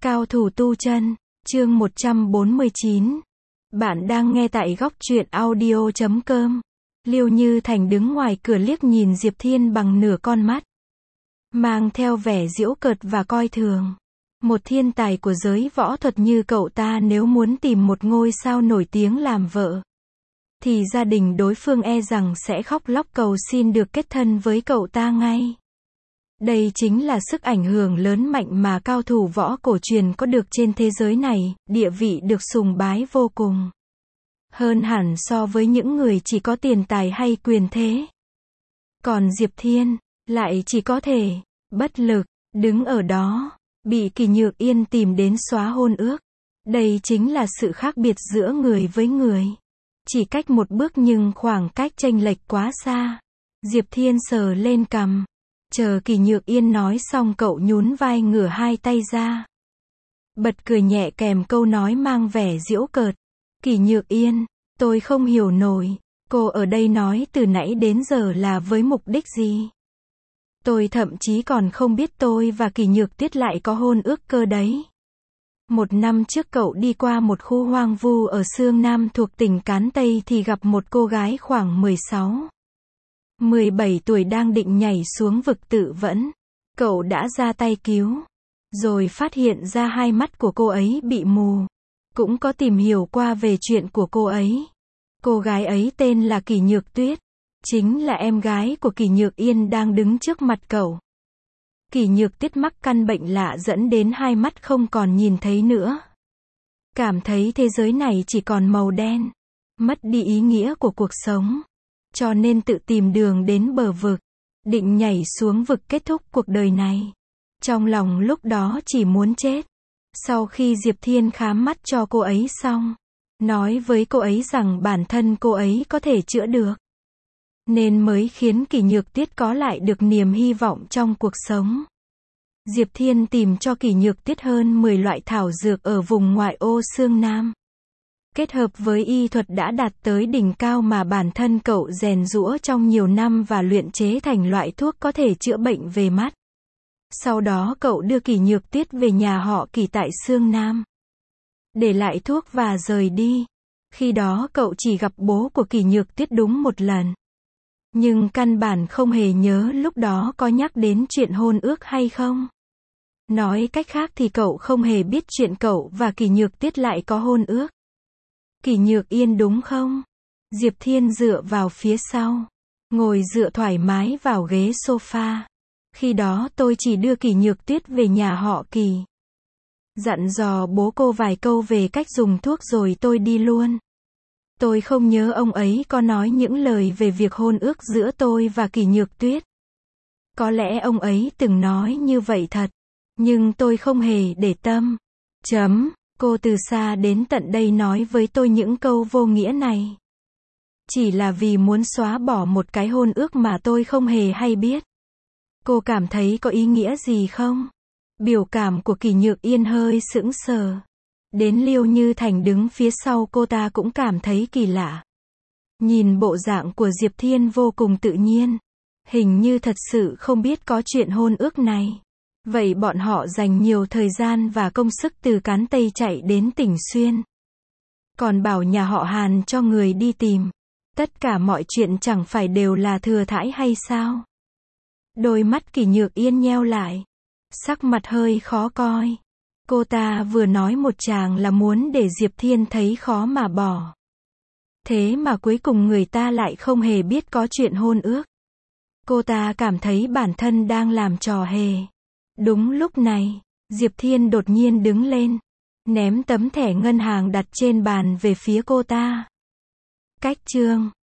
Cao thủ tu chân, chương 149. Bạn đang nghe tại góc truyện audio.com. Liêu Như Thành đứng ngoài cửa liếc nhìn Diệp Thiên bằng nửa con mắt, mang theo vẻ giễu cợt và coi thường. Một thiên tài của giới võ thuật như cậu ta nếu muốn tìm một ngôi sao nổi tiếng làm vợ, thì gia đình đối phương e rằng sẽ khóc lóc cầu xin được kết thân với cậu ta ngay. Đây chính là sức ảnh hưởng lớn mạnh mà cao thủ võ cổ truyền có được trên thế giới này, địa vị được sùng bái vô cùng. Hơn hẳn so với những người chỉ có tiền tài hay quyền thế. Còn Diệp Thiên, lại chỉ có thể, bất lực, đứng ở đó, bị Kỳ Nhược Yên tìm đến xóa hôn ước. Đây chính là sự khác biệt giữa người với người. Chỉ cách một bước nhưng khoảng cách chênh lệch quá xa. Diệp Thiên sờ lên cằm. Chờ Kỳ Nhược Yên nói xong cậu nhún vai ngửa hai tay ra, bật cười nhẹ kèm câu nói mang vẻ giễu cợt. Kỳ Nhược Yên, tôi không hiểu nổi, cô ở đây nói từ nãy đến giờ là với mục đích gì? Tôi thậm chí còn không biết tôi và Kỳ Nhược Tiết lại có hôn ước cơ đấy. Một năm trước cậu đi qua một khu hoang vu ở Sương Nam thuộc tỉnh Cán Tây thì gặp một cô gái khoảng 17 tuổi đang định nhảy xuống vực tự vẫn. Cậu đã ra tay cứu, rồi phát hiện ra hai mắt của cô ấy bị mù. Cũng có tìm hiểu qua về chuyện của cô ấy. Cô gái ấy tên là Kỳ Nhược Tuyết, chính là em gái của Kỳ Nhược Yên đang đứng trước mặt cậu. Kỳ Nhược Tuyết mắc căn bệnh lạ dẫn đến hai mắt không còn nhìn thấy nữa. Cảm thấy thế giới này chỉ còn màu đen, mất đi ý nghĩa của cuộc sống. Cho nên tự tìm đường đến bờ vực, định nhảy xuống vực kết thúc cuộc đời này. Trong lòng lúc đó chỉ muốn chết. Sau khi Diệp Thiên khám mắt cho cô ấy xong, nói với cô ấy rằng bản thân cô ấy có thể chữa được, nên mới khiến Kỳ Nhược Tuyết có lại được niềm hy vọng trong cuộc sống. Diệp Thiên tìm cho Kỳ Nhược Tuyết hơn 10 loại thảo dược ở vùng ngoại ô Sương Nam. Kết hợp với y thuật đã đạt tới đỉnh cao mà bản thân cậu rèn giũa trong nhiều năm và luyện chế thành loại thuốc có thể chữa bệnh về mắt. Sau đó cậu đưa Kỳ Nhược Tuyết về nhà họ Kỳ tại Sương Nam, để lại thuốc và rời đi. Khi đó cậu chỉ gặp bố của Kỳ Nhược Tuyết đúng một lần, nhưng căn bản không hề nhớ lúc đó có nhắc đến chuyện hôn ước hay không. Nói cách khác thì cậu không hề biết chuyện cậu và Kỳ Nhược Tuyết lại có hôn ước. Kỳ Nhược Yên đúng không? Diệp Thiên dựa vào phía sau, ngồi dựa thoải mái vào ghế sofa. Khi đó tôi chỉ đưa Kỳ Nhược Tuyết về nhà họ Kỳ, dặn dò bố cô vài câu về cách dùng thuốc rồi tôi đi luôn. Tôi không nhớ ông ấy có nói những lời về việc hôn ước giữa tôi và Kỳ Nhược Tuyết. Có lẽ ông ấy từng nói như vậy thật, nhưng tôi không hề để tâm. Cô từ xa đến tận đây nói với tôi những câu vô nghĩa này, chỉ là vì muốn xóa bỏ một cái hôn ước mà tôi không hề hay biết. Cô cảm thấy có ý nghĩa gì không? Biểu cảm của Kỳ Nhược Yên hơi sững sờ. Đến Liêu Như Thành đứng phía sau cô ta cũng cảm thấy kỳ lạ. Nhìn bộ dạng của Diệp Thiên vô cùng tự nhiên, hình như thật sự không biết có chuyện hôn ước này. Vậy bọn họ dành nhiều thời gian và công sức từ Cán Tây chạy đến tỉnh Xuyên, còn bảo nhà họ Hàn cho người đi tìm. Tất cả mọi chuyện chẳng phải đều là thừa thãi hay sao? Đôi mắt Kỳ Nhược Yên nheo lại, sắc mặt hơi khó coi. Cô ta vừa nói một tràng là muốn để Diệp Thiên thấy khó mà bỏ. Thế mà cuối cùng người ta lại không hề biết có chuyện hôn ước. Cô ta cảm thấy bản thân đang làm trò hề. Đúng lúc này, Diệp Thiên đột nhiên đứng lên, ném tấm thẻ ngân hàng đặt trên bàn về phía cô ta. Cách chương